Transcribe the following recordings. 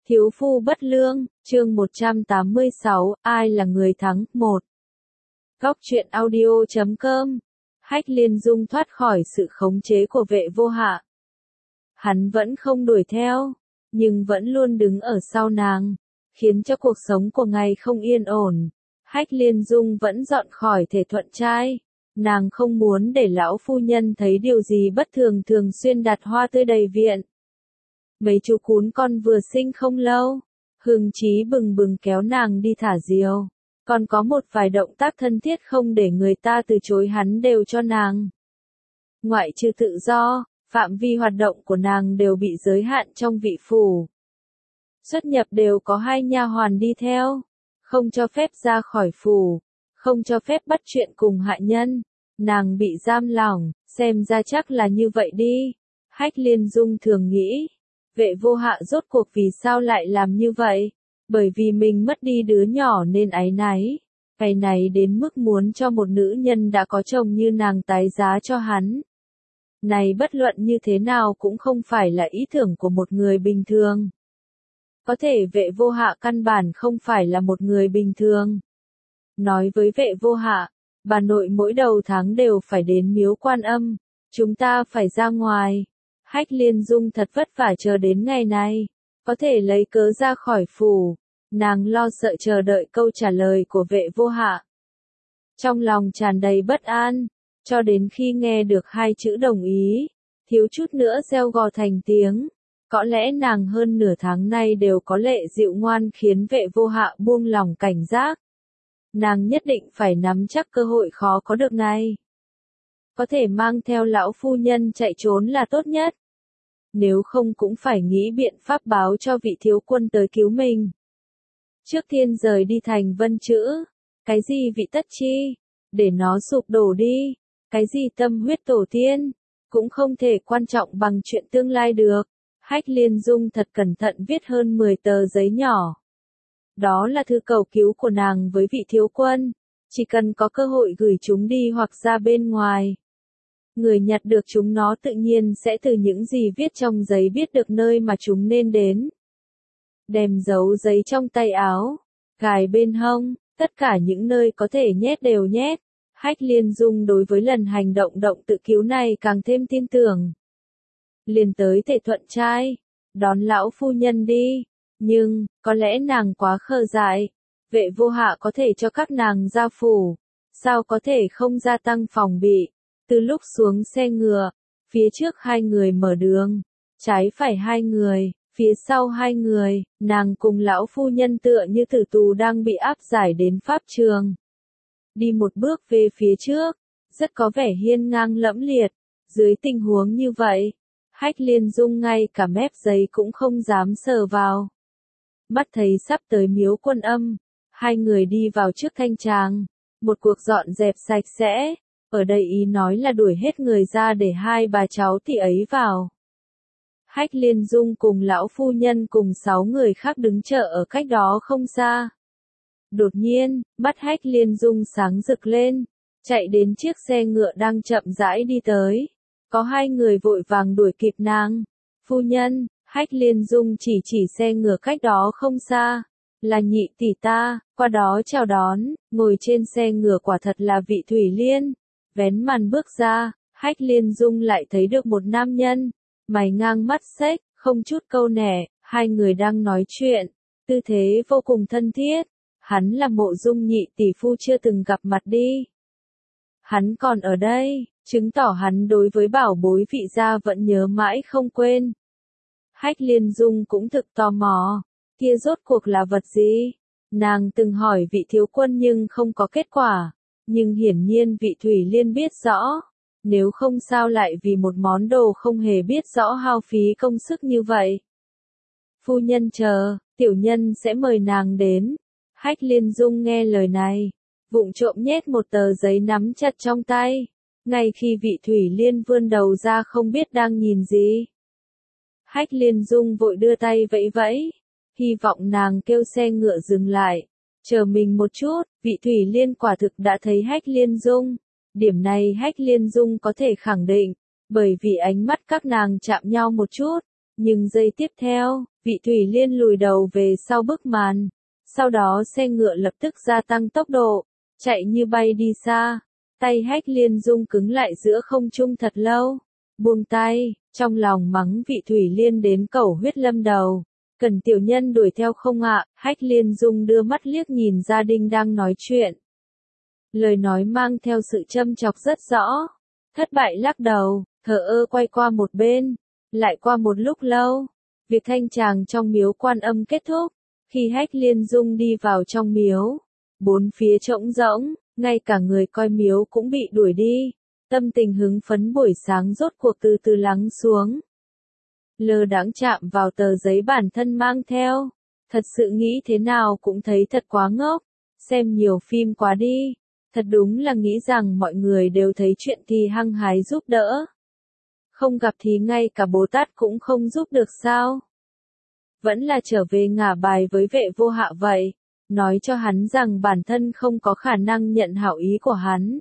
Thiếu phu bất lương, chương 186, ai là người thắng, 1. Góc truyện audio.com. Hách Liên Dung thoát khỏi sự khống chế của vệ vô hạ. Hắn vẫn không đuổi theo, nhưng vẫn luôn đứng ở sau nàng, khiến cho cuộc sống của ngài không yên ổn. Hách Liên Dung vẫn dọn khỏi thể thuận trai. Nàng không muốn để lão phu nhân thấy điều gì bất thường, thường xuyên đặt hoa tươi đầy viện. Mấy chú cún con vừa sinh không lâu, hưng chí bừng bừng kéo nàng đi thả diều. Còn có một vài động tác thân thiết không để người ta từ chối hắn đều cho nàng. Ngoại trừ tự do, phạm vi hoạt động của nàng đều bị giới hạn trong vị phủ. Xuất nhập đều có 2 nha hoàn đi theo, không cho phép ra khỏi phủ, không cho phép bắt chuyện cùng hạ nhân. Nàng bị giam lỏng, xem ra chắc là như vậy đi. Hách Liên Dung thường nghĩ, vệ vô hạ rốt cuộc vì sao lại làm như vậy? Bởi vì mình mất đi đứa nhỏ nên áy náy. Áy náy đến mức muốn cho một nữ nhân đã có chồng như nàng tái giá cho hắn. Này bất luận như thế nào cũng không phải là ý tưởng của một người bình thường. Có thể vệ vô hạ căn bản không phải là một người bình thường. Nói với vệ vô hạ, bà nội mỗi đầu tháng đều phải đến miếu Quan Âm, chúng ta phải ra ngoài. Hách Liên Dung thật vất vả chờ đến ngày này, có thể lấy cớ ra khỏi phủ, nàng lo sợ chờ đợi câu trả lời của vệ vô hạ. Trong lòng tràn đầy bất an, cho đến khi nghe được 2 chữ đồng ý, thiếu chút nữa reo gò thành tiếng. Có lẽ nàng hơn nửa tháng nay đều có lệ dịu ngoan khiến vệ vô hạ buông lòng cảnh giác. Nàng nhất định phải nắm chắc cơ hội khó có được này. Có thể mang theo lão phu nhân chạy trốn là tốt nhất. Nếu không cũng phải nghĩ biện pháp báo cho vị thiếu quân tới cứu mình. Trước tiên rời đi thành Vân Chữ. Cái gì vị tất chi? Để nó sụp đổ đi. Cái gì tâm huyết tổ tiên? Cũng không thể quan trọng bằng chuyện tương lai được. Hách Liên Dung thật cẩn thận viết hơn 10 tờ giấy nhỏ. Đó là thư cầu cứu của nàng với vị thiếu quân. Chỉ cần có cơ hội gửi chúng đi hoặc ra bên ngoài. Người nhặt được chúng nó tự nhiên sẽ từ những gì viết trong giấy biết được nơi mà chúng nên đến. Đem giấu giấy trong tay áo, gài bên hông, tất cả những nơi có thể nhét đều nhét. Hách Liên Dung đối với lần hành động tự cứu này càng thêm tin tưởng. Liền tới thể thuận trai, đón lão phu nhân đi. Nhưng, có lẽ nàng quá khờ dại. Vệ vô hạ có thể cho các nàng ra phủ. Sao có thể không gia tăng phòng bị? Từ lúc xuống xe ngựa, phía trước 2 người mở đường, trái phải 2 người, phía sau 2 người, nàng cùng lão phu nhân tựa như tử tù đang bị áp giải đến pháp trường. Đi một bước về phía trước, rất có vẻ hiên ngang lẫm liệt. Dưới tình huống như vậy, Hách Liên Dung ngay cả mép giấy cũng không dám sờ vào. Mắt thấy sắp tới miếu Quan Âm, 2 người đi vào trước thanh tràng, một cuộc dọn dẹp sạch sẽ. Ở đây ý nói là đuổi hết người ra để 2 bà cháu tỷ ấy vào. Hách Liên Dung cùng lão phu nhân cùng 6 người khác đứng chờ ở cách đó không xa. Đột nhiên, mắt Hách Liên Dung sáng rực lên, chạy đến chiếc xe ngựa đang chậm rãi đi tới. Có 2 người vội vàng đuổi kịp nàng. Phu nhân, Hách Liên Dung chỉ xe ngựa cách đó không xa. Là nhị tỷ ta, qua đó chào đón, ngồi trên xe ngựa quả thật là vị Thủy Liên. Vén màn bước ra, Hách Liên Dung lại thấy được một nam nhân, mày ngang mắt xếch, không chút câu nẻ, 2 người đang nói chuyện, tư thế vô cùng thân thiết. Hắn là Mộ Dung nhị tỷ phu chưa từng gặp mặt đi. Hắn còn ở đây, chứng tỏ hắn đối với bảo bối vị gia vẫn nhớ mãi không quên. Hách Liên Dung cũng thực tò mò, kia rốt cuộc là vật gì? Nàng từng hỏi vị thiếu quân nhưng không có kết quả. Nhưng hiển nhiên vị Thủy Liên biết rõ, nếu không sao lại vì một món đồ không hề biết rõ hao phí công sức như vậy. Phu nhân chờ, tiểu nhân sẽ mời nàng đến. Hách Liên Dung nghe lời này, vụng trộm nhét một tờ giấy nắm chặt trong tay, ngay khi vị Thủy Liên vươn đầu ra không biết đang nhìn gì. Hách Liên Dung vội đưa tay vẫy vẫy, hy vọng nàng kêu xe ngựa dừng lại. Chờ mình một chút, vị Thủy Liên quả thực đã thấy Hách Liên Dung. Điểm này Hách Liên Dung có thể khẳng định, bởi vì ánh mắt các nàng chạm nhau một chút, Nhưng giây tiếp theo, vị Thủy Liên lùi đầu về sau bức màn. Sau đó xe ngựa lập tức gia tăng tốc độ, chạy như bay đi xa. Tay Hách Liên Dung cứng lại giữa không trung thật lâu. Buông tay, trong lòng mắng vị Thủy Liên đến cẩu huyết lâm đầu. Cần tiểu nhân đuổi theo không ạ? Hách Liên Dung đưa mắt liếc nhìn gia đình đang nói chuyện. Lời nói mang theo sự châm chọc rất rõ. Thất bại lắc đầu, thờ ơ quay qua một bên. Lại qua một lúc lâu, việc thanh tràng trong miếu Quan Âm kết thúc. Khi Hách Liên Dung đi vào trong miếu, bốn phía trống rỗng, ngay cả người coi miếu cũng bị đuổi đi. Tâm tình hứng phấn buổi sáng rốt cuộc từ từ lắng xuống. Lơ đãng chạm vào tờ giấy bản thân mang theo. Thật sự nghĩ thế nào cũng thấy thật quá ngốc. Xem nhiều phim quá đi. Thật đúng là nghĩ rằng mọi người đều thấy chuyện thì hăng hái giúp đỡ. Không gặp thì ngay cả Bồ Tát cũng không giúp được sao? Vẫn là trở về ngả bài với Vệ Vô Hạ vậy. Nói cho hắn rằng bản thân không có khả năng nhận hảo ý của hắn.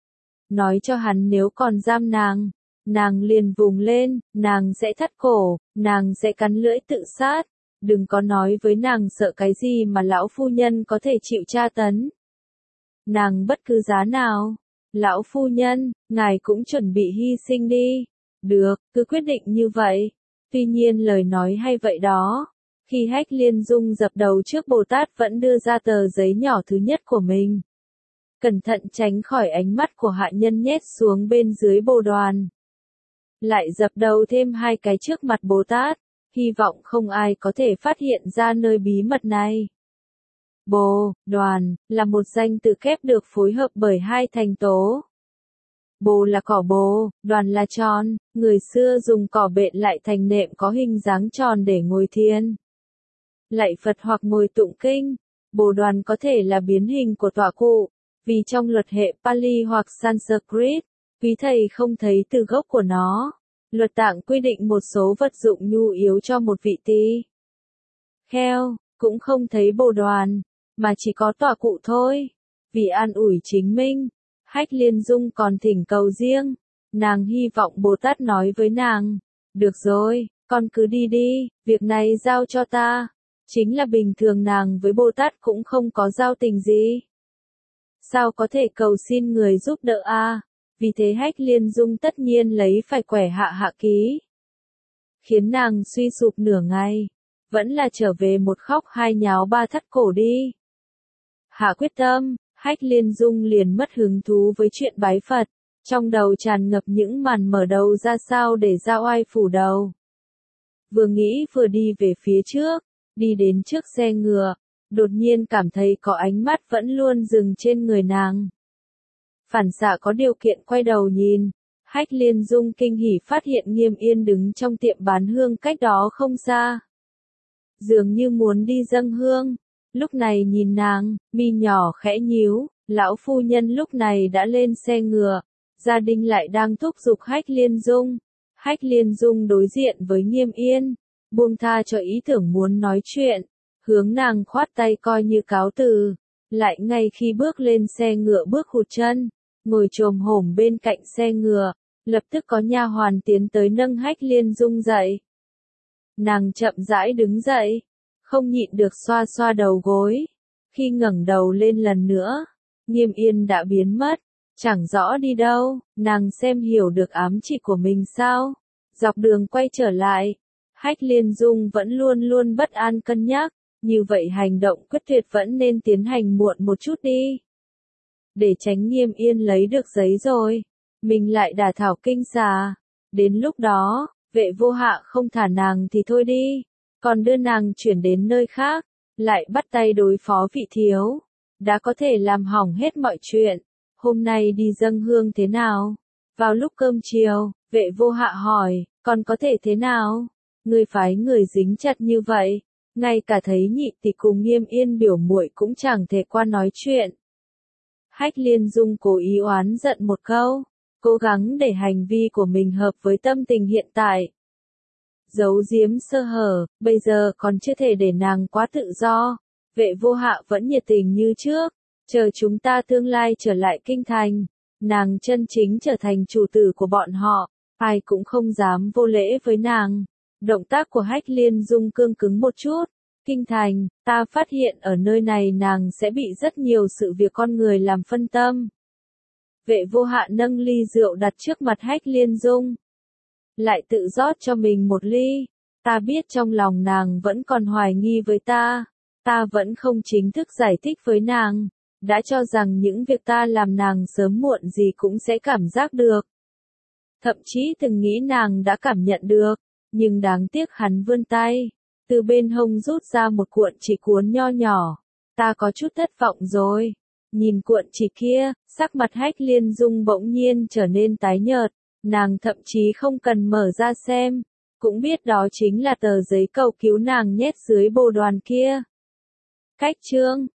Nói cho hắn nếu còn giam nàng liền vùng lên, nàng sẽ thắt cổ, nàng sẽ cắn lưỡi tự sát. Đừng có nói với nàng sợ cái gì mà lão phu nhân có thể chịu tra tấn. Nàng bất cứ giá nào. Lão phu nhân, ngài cũng chuẩn bị hy sinh đi. Được, cứ quyết định như vậy. Tuy nhiên lời nói hay vậy đó. Khi Hách Liên Dung dập đầu trước Bồ Tát vẫn đưa ra tờ giấy nhỏ thứ nhất của mình. Cẩn thận tránh khỏi ánh mắt của hạ nhân nhét xuống bên dưới bồ đoàn. Lại dập đầu thêm 2 cái trước mặt Bồ Tát. Hy vọng không ai có thể phát hiện ra nơi bí mật này. Bồ, đoàn, là một danh từ kép được phối hợp bởi 2 thành tố. Bồ là cỏ bồ, đoàn là tròn, người xưa dùng cỏ bện lại thành nệm có hình dáng tròn để ngồi thiền. Lạy Phật hoặc ngồi tụng kinh, bồ đoàn có thể là biến hình của tọa cụ, vì trong luật hệ Pali hoặc Sanskrit, quý thầy không thấy từ gốc của nó. Luật tạng quy định một số vật dụng nhu yếu cho một vị tỳ kheo, cũng không thấy bồ đoàn, mà chỉ có tọa cụ thôi. Vì an ủi chính mình, Hách Liên Dung còn thỉnh cầu riêng, nàng hy vọng Bồ Tát nói với nàng, được rồi, con cứ đi đi, việc này giao cho ta. Chính là bình thường nàng với Bồ Tát cũng không có giao tình gì. Sao có thể cầu xin người giúp đỡ a? Vì thế Hách Liên Dung tất nhiên lấy phải quẻ hạ ký. Khiến nàng suy sụp nửa ngày. Vẫn là trở về một khóc 2 nháo 3 thắt cổ đi. Hạ quyết tâm, Hách Liên Dung liền mất hứng thú với chuyện bái Phật. Trong đầu tràn ngập những màn mở đầu ra sao để ra oai phủ đầu. Vừa nghĩ vừa đi về phía trước, đi đến trước xe ngựa, đột nhiên cảm thấy có ánh mắt vẫn luôn dừng trên người nàng. Phản xạ có điều kiện quay đầu nhìn, Hách Liên Dung kinh hỉ phát hiện Nghiêm Yên đứng trong tiệm bán hương cách đó không xa. Dường như muốn đi dâng hương, lúc này nhìn nàng, mi nhỏ khẽ nhíu, lão phu nhân lúc này đã lên xe ngựa, gia đình lại đang thúc giục Hách Liên Dung. Hách Liên Dung đối diện với Nghiêm Yên, buông tha cho ý tưởng muốn nói chuyện, hướng nàng khoát tay coi như cáo từ, lại ngay khi bước lên xe ngựa bước hụt chân, ngồi chồm hổm bên cạnh xe ngựa, lập tức có nha hoàn tiến tới nâng Hách Liên Dung dậy. Nàng chậm rãi đứng dậy, không nhịn được xoa xoa đầu gối, khi ngẩng đầu lên lần nữa, Nghiêm Yên đã biến mất, chẳng rõ đi đâu, nàng xem hiểu được ám chỉ của mình sao, dọc đường quay trở lại. Hách Liên Dung vẫn luôn luôn bất an cân nhắc, như vậy hành động quyết tuyệt vẫn nên tiến hành muộn một chút đi. Để tránh Nghiêm Yên lấy được giấy rồi, mình lại đả thảo kinh xà. Đến lúc đó, Vệ Vô Hạ không thả nàng thì thôi đi, còn đưa nàng chuyển đến nơi khác, lại bắt tay đối phó vị thiếu. Đã có thể làm hỏng hết mọi chuyện. Hôm nay đi dâng hương thế nào? Vào lúc cơm chiều, Vệ Vô Hạ hỏi, còn có thể thế nào? Người phái người dính chặt như vậy, ngay cả thấy nhị tỷ cùng Nghiêm Yên biểu muội cũng chẳng thể qua nói chuyện. Hách Liên Dung cố ý oán giận một câu, cố gắng để hành vi của mình hợp với tâm tình hiện tại. Giấu giếm sơ hở, bây giờ còn chưa thể để nàng quá tự do. Vệ Vô Hạ vẫn nhiệt tình như trước, chờ chúng ta tương lai trở lại kinh thành, nàng chân chính trở thành chủ tử của bọn họ, ai cũng không dám vô lễ với nàng. Động tác của Hách Liên Dung cương cứng một chút. Kinh thành, ta phát hiện ở nơi này nàng sẽ bị rất nhiều sự việc con người làm phân tâm. Vệ vô hạn nâng ly rượu đặt trước mặt Hách Liên Dung. Lại tự rót cho mình một ly. Ta biết trong lòng nàng vẫn còn hoài nghi với ta. Ta vẫn không chính thức giải thích với nàng. Đã cho rằng những việc ta làm nàng sớm muộn gì cũng sẽ cảm giác được. Thậm chí từng nghĩ nàng đã cảm nhận được. Nhưng đáng tiếc hắn vươn tay. Từ bên hông rút ra một cuộn chỉ cuốn nho nhỏ. Ta có chút thất vọng rồi. Nhìn cuộn chỉ kia, sắc mặt Hách Liên Dung bỗng nhiên trở nên tái nhợt. Nàng thậm chí không cần mở ra xem. Cũng biết đó chính là tờ giấy cầu cứu nàng nhét dưới bồ đoàn kia. Cách chương